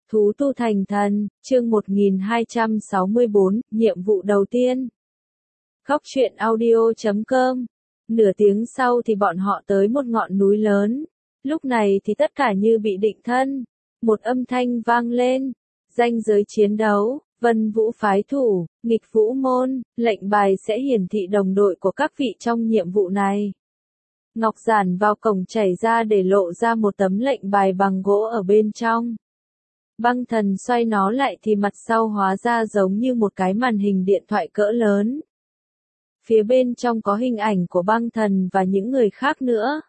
Thú tu thành thần, chương 1264, nhiệm vụ đầu tiên. Góc truyện audio.com. Nửa tiếng sau thì bọn họ tới một ngọn núi lớn. Lúc này thì tất cả như bị định thân. Một âm thanh vang lên. Ranh giới chiến đấu, Vân Vũ phái thủ, nghịch vũ môn, lệnh bài sẽ hiển thị đồng đội của các vị trong nhiệm vụ này. Ngọc giản vào cổng chảy ra để lộ ra một tấm lệnh bài bằng gỗ ở bên trong. Băng thần xoay nó lại thì mặt sau hóa ra giống như một cái màn hình điện thoại cỡ lớn. Phía bên trong có hình ảnh của băng thần và những người khác nữa.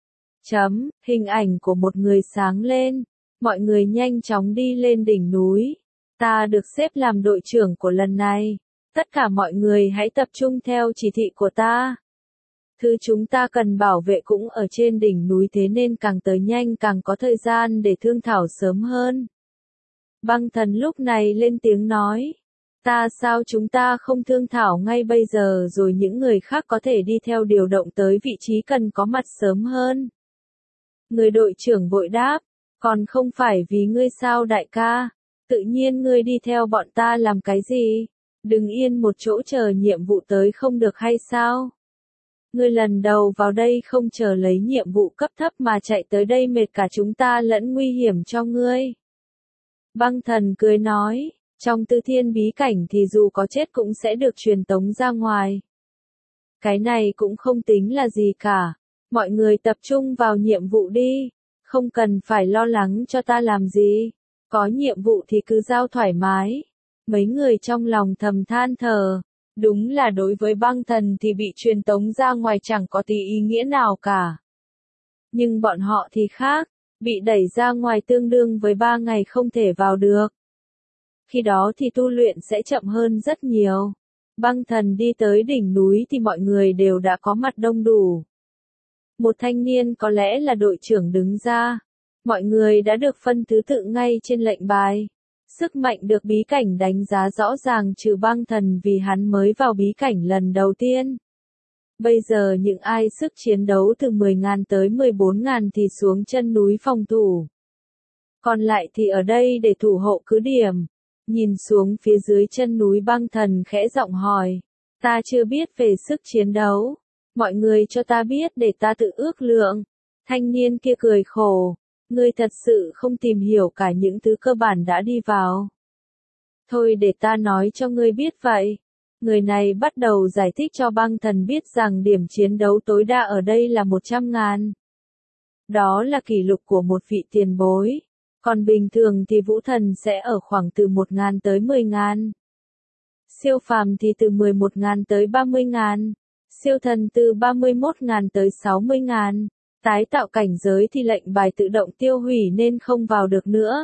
Hình ảnh của một người sáng lên. Mọi người nhanh chóng đi lên đỉnh núi. Ta được xếp làm đội trưởng của lần này. Tất cả mọi người hãy tập trung theo chỉ thị của ta. Thứ chúng ta cần bảo vệ cũng ở trên đỉnh núi, thế nên càng tới nhanh càng có thời gian để thương thảo sớm hơn. Băng thần lúc này lên tiếng nói. Sao chúng ta không thương thảo ngay bây giờ rồi những người khác có thể đi theo điều động tới vị trí cần có mặt sớm hơn. Người đội trưởng vội đáp. Còn không phải vì ngươi sao đại ca? Tự nhiên ngươi đi theo bọn ta làm cái gì? Đừng yên một chỗ chờ nhiệm vụ tới không được hay sao? Ngươi lần đầu vào đây không chờ lấy nhiệm vụ cấp thấp mà chạy tới đây mệt cả chúng ta lẫn nguy hiểm cho ngươi. Băng thần cười nói, trong Tư Thiên bí cảnh thì dù có chết cũng sẽ được truyền tống ra ngoài. Cái này cũng không tính là gì cả. Mọi người tập trung vào nhiệm vụ đi. Không cần phải lo lắng cho ta làm gì. Có nhiệm vụ thì cứ giao thoải mái. Mấy người trong lòng thầm than thở. Đúng là đối với băng thần thì bị truyền tống ra ngoài chẳng có tí ý nghĩa nào cả. Nhưng bọn họ thì khác. Bị đẩy ra ngoài tương đương với 3 ngày không thể vào được. Khi đó thì tu luyện sẽ chậm hơn rất nhiều. Băng thần đi tới đỉnh núi thì mọi người đều đã có mặt đông đủ. Một thanh niên có lẽ là đội trưởng đứng ra. Mọi người đã được phân thứ tự ngay trên lệnh bài. Sức mạnh được bí cảnh đánh giá rõ ràng trừ băng thần vì hắn mới vào bí cảnh lần đầu tiên. Bây giờ những ai sức chiến đấu từ 10.000 tới 14.000 thì xuống chân núi phòng thủ. Còn lại thì ở đây để thủ hộ cứ điểm. Nhìn xuống phía dưới chân núi băng thần khẽ giọng hỏi. Ta chưa biết về sức chiến đấu. Mọi người cho ta biết để ta tự ước lượng. Thanh niên kia cười khổ. Ngươi thật sự không tìm hiểu cả những thứ cơ bản đã đi vào. Thôi để ta nói cho ngươi biết vậy. Người này bắt đầu giải thích cho băng thần biết rằng điểm chiến đấu tối đa ở đây là 100.000. Đó là kỷ lục của một vị tiền bối. Còn bình thường thì vũ thần sẽ ở khoảng từ 1.000 tới 10.000. Siêu phàm thì từ 11.000 tới 30.000. Siêu thần từ 31.000 tới 60.000. Tái tạo cảnh giới thì lệnh bài tự động tiêu hủy nên không vào được nữa.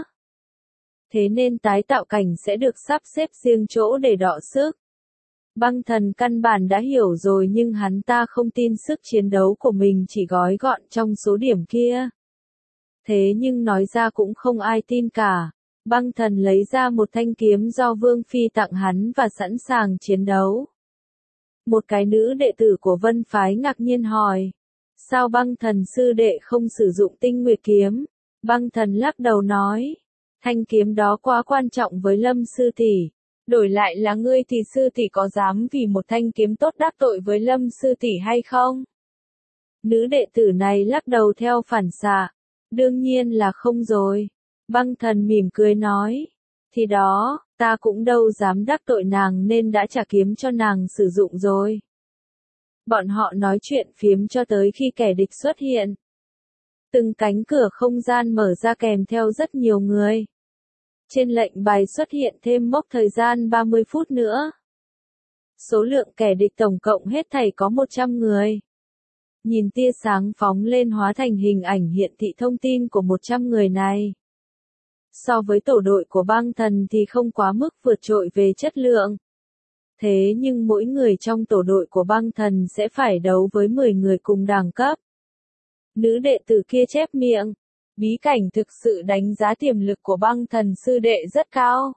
Thế nên tái tạo cảnh sẽ được sắp xếp riêng chỗ để đọ sức. Băng thần căn bản đã hiểu rồi nhưng hắn ta không tin sức chiến đấu của mình chỉ gói gọn trong số điểm kia. Thế nhưng nói ra cũng không ai tin cả. Băng thần lấy ra một thanh kiếm do Vương Phi tặng hắn và sẵn sàng chiến đấu. Một cái nữ đệ tử của Vân Phái ngạc nhiên hỏi. Sao băng thần sư đệ không sử dụng Tinh Nguyệt kiếm? Băng thần lắc đầu nói. Thanh kiếm đó quá quan trọng với Lâm sư tỷ. Đổi lại là ngươi thì sư tỷ có dám vì một thanh kiếm tốt đắc tội với Lâm sư tỷ hay không? Nữ đệ tử này lắc đầu theo phản xạ. Đương nhiên là không rồi. Băng thần mỉm cười nói. Thì đó, ta cũng đâu dám đắc tội nàng nên đã trả kiếm cho nàng sử dụng rồi. Bọn họ nói chuyện phiếm cho tới khi kẻ địch xuất hiện. Từng cánh cửa không gian mở ra kèm theo rất nhiều người. Trên lệnh bài xuất hiện thêm mốc thời gian 30 phút nữa. Số lượng kẻ địch tổng cộng hết thảy có 100 người. Nhìn tia sáng phóng lên hóa thành hình ảnh hiện thị thông tin của 100 người này. So với tổ đội của băng thần thì không quá mức vượt trội về chất lượng. Thế nhưng mỗi người trong tổ đội của băng thần sẽ phải đấu với 10 người cùng đẳng cấp. Nữ đệ tử kia chép miệng. Bí cảnh thực sự đánh giá tiềm lực của băng thần sư đệ rất cao.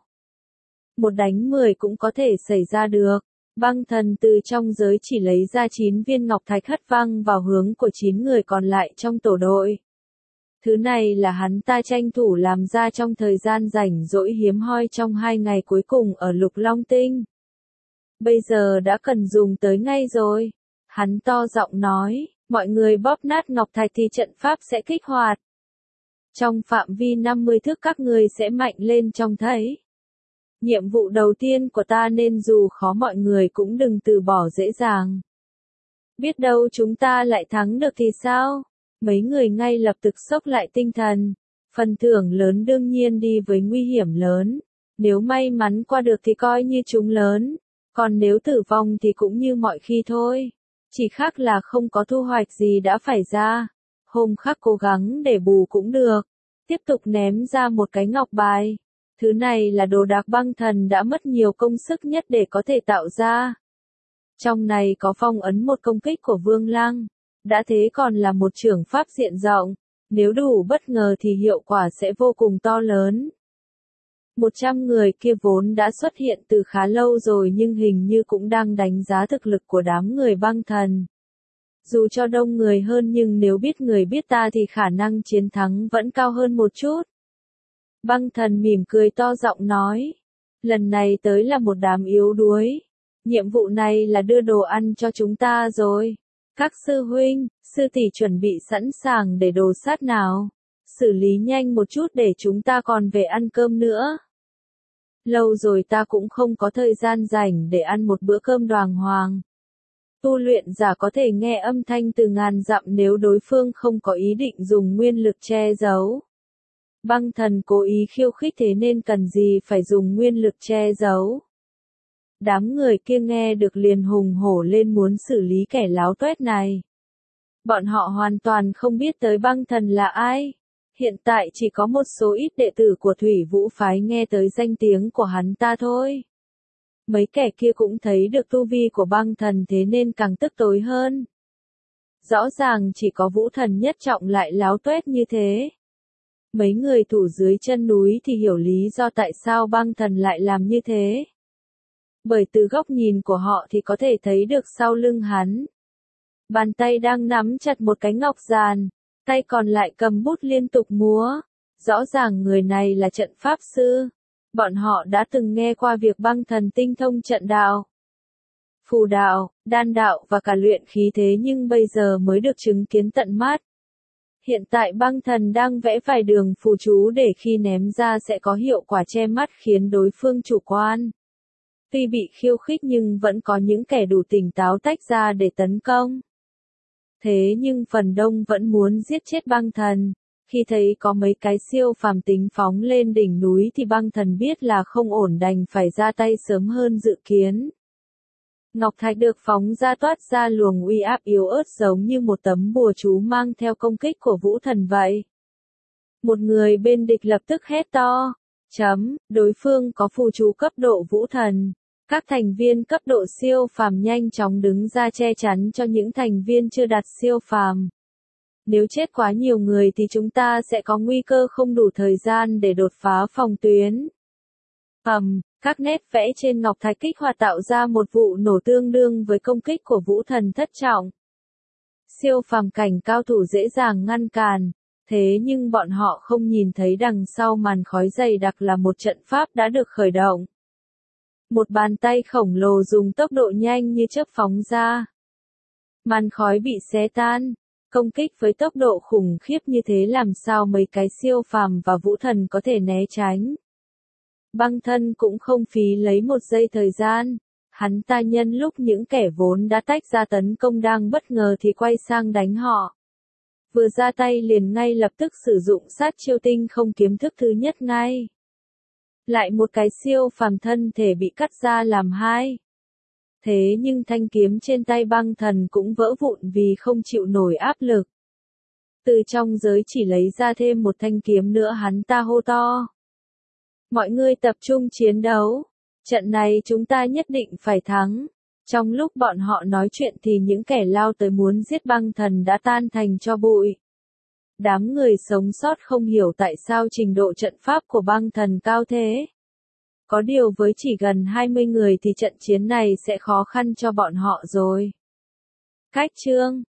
1 đánh 10 cũng có thể xảy ra được. Băng thần từ trong giới chỉ lấy ra 9 viên ngọc thạch hất văng vào hướng của 9 người còn lại trong tổ đội. Thứ này là hắn ta tranh thủ làm ra trong thời gian rảnh rỗi hiếm hoi trong 2 ngày cuối cùng ở Lục Long Tinh. Bây giờ đã cần dùng tới ngay rồi. Hắn to giọng nói, mọi người bóp nát ngọc thạch thì trận pháp sẽ kích hoạt. Trong phạm vi 50 thước các người sẽ mạnh lên trông thấy. Nhiệm vụ đầu tiên của ta nên dù khó mọi người cũng đừng từ bỏ dễ dàng. Biết đâu chúng ta lại thắng được thì sao? Mấy người ngay lập tức xốc lại tinh thần. Phần thưởng lớn đương nhiên đi với nguy hiểm lớn. Nếu may mắn qua được thì coi như chúng lớn. Còn nếu tử vong thì cũng như mọi khi thôi. Chỉ khác là không có thu hoạch gì đã phải ra. Hôm khác cố gắng để bù cũng được. Tiếp tục ném ra một cái ngọc bài. Thứ này là đồ đạc băng thần đã mất nhiều công sức nhất để có thể tạo ra. Trong này có phong ấn một công kích của Vương Lăng. Đã thế còn là một trưởng pháp diện rộng. Nếu đủ bất ngờ thì hiệu quả sẽ vô cùng to lớn. 100 người kia vốn đã xuất hiện từ khá lâu rồi nhưng hình như cũng đang đánh giá thực lực của đám người băng thần. Dù cho đông người hơn nhưng nếu biết người biết ta thì khả năng chiến thắng vẫn cao hơn một chút. Băng thần mỉm cười to giọng nói. Lần này tới là một đám yếu đuối. Nhiệm vụ này là đưa đồ ăn cho chúng ta rồi. Các sư huynh, sư tỷ chuẩn bị sẵn sàng để đồ sát nào. Xử lý nhanh một chút để chúng ta còn về ăn cơm nữa. Lâu rồi ta cũng không có thời gian rảnh để ăn một bữa cơm đoàng hoàng. Tu luyện giả có thể nghe âm thanh từ ngàn dặm nếu đối phương không có ý định dùng nguyên lực che giấu. Băng thần cố ý khiêu khích thế nên cần gì phải dùng nguyên lực che giấu. Đám người kia nghe được liền hùng hổ lên muốn xử lý kẻ láo tuét này. Bọn họ hoàn toàn không biết tới băng thần là ai. Hiện tại chỉ có một số ít đệ tử của Thủy Vũ phái nghe tới danh tiếng của hắn ta thôi. Mấy kẻ kia cũng thấy được tu vi của băng thần thế nên càng tức tối hơn. Rõ ràng chỉ có Vũ thần nhất trọng lại láo tuét như thế. Mấy người thủ dưới chân núi thì hiểu lý do tại sao băng thần lại làm như thế. Bởi từ góc nhìn của họ thì có thể thấy được sau lưng hắn. Bàn tay đang nắm chặt một cái ngọc giàn, tay còn lại cầm bút liên tục múa. Rõ ràng người này là trận pháp sư. Bọn họ đã từng nghe qua việc băng thần tinh thông trận đạo, phù đạo, đan đạo và cả luyện khí thế nhưng bây giờ mới được chứng kiến tận mắt. Hiện tại băng thần đang vẽ vài đường phù chú để khi ném ra sẽ có hiệu quả che mắt khiến đối phương chủ quan. Tuy bị khiêu khích nhưng vẫn có những kẻ đủ tỉnh táo tách ra để tấn công. Thế nhưng phần đông vẫn muốn giết chết băng thần. Khi thấy có mấy cái siêu phàm tính phóng lên đỉnh núi thì băng thần biết là không ổn đành phải ra tay sớm hơn dự kiến. Ngọc thạch được phóng ra toát ra luồng uy áp yếu ớt giống như một tấm bùa chú mang theo công kích của Vũ thần vậy. Một người bên địch lập tức hét to. Đối phương có phù chú cấp độ Vũ thần. Các thành viên cấp độ siêu phàm nhanh chóng đứng ra che chắn cho những thành viên chưa đạt siêu phàm. Nếu chết quá nhiều người thì chúng ta sẽ có nguy cơ không đủ thời gian để đột phá phòng tuyến. Các nét vẽ trên ngọc thạch kích hoạt tạo ra một vụ nổ tương đương với công kích của Vũ thần thất trọng. Siêu phàm cảnh cao thủ dễ dàng ngăn cản, thế nhưng bọn họ không nhìn thấy đằng sau màn khói dày đặc là một trận pháp đã được khởi động. Một bàn tay khổng lồ dùng tốc độ nhanh như chớp phóng ra. Màn khói bị xé tan. Công kích với tốc độ khủng khiếp như thế làm sao mấy cái siêu phàm và Vũ thần có thể né tránh. Băng thân cũng không phí lấy một giây thời gian. Hắn ta nhân lúc những kẻ vốn đã tách ra tấn công đang bất ngờ thì quay sang đánh họ. Vừa ra tay liền ngay lập tức sử dụng sát chiêu tinh không kiếm thức thứ nhất ngay. Lại một cái siêu phàm thân thể bị cắt ra làm hai. Thế nhưng thanh kiếm trên tay băng thần cũng vỡ vụn vì không chịu nổi áp lực. Từ trong giới chỉ lấy ra thêm một thanh kiếm nữa hắn ta hô to. Mọi người tập trung chiến đấu. Trận này chúng ta nhất định phải thắng. Trong lúc bọn họ nói chuyện thì những kẻ lao tới muốn giết băng thần đã tan thành tro bụi. Đám người sống sót không hiểu tại sao trình độ trận pháp của băng thần cao thế. Có điều với chỉ gần 20 người thì trận chiến này sẽ khó khăn cho bọn họ rồi. Cách chương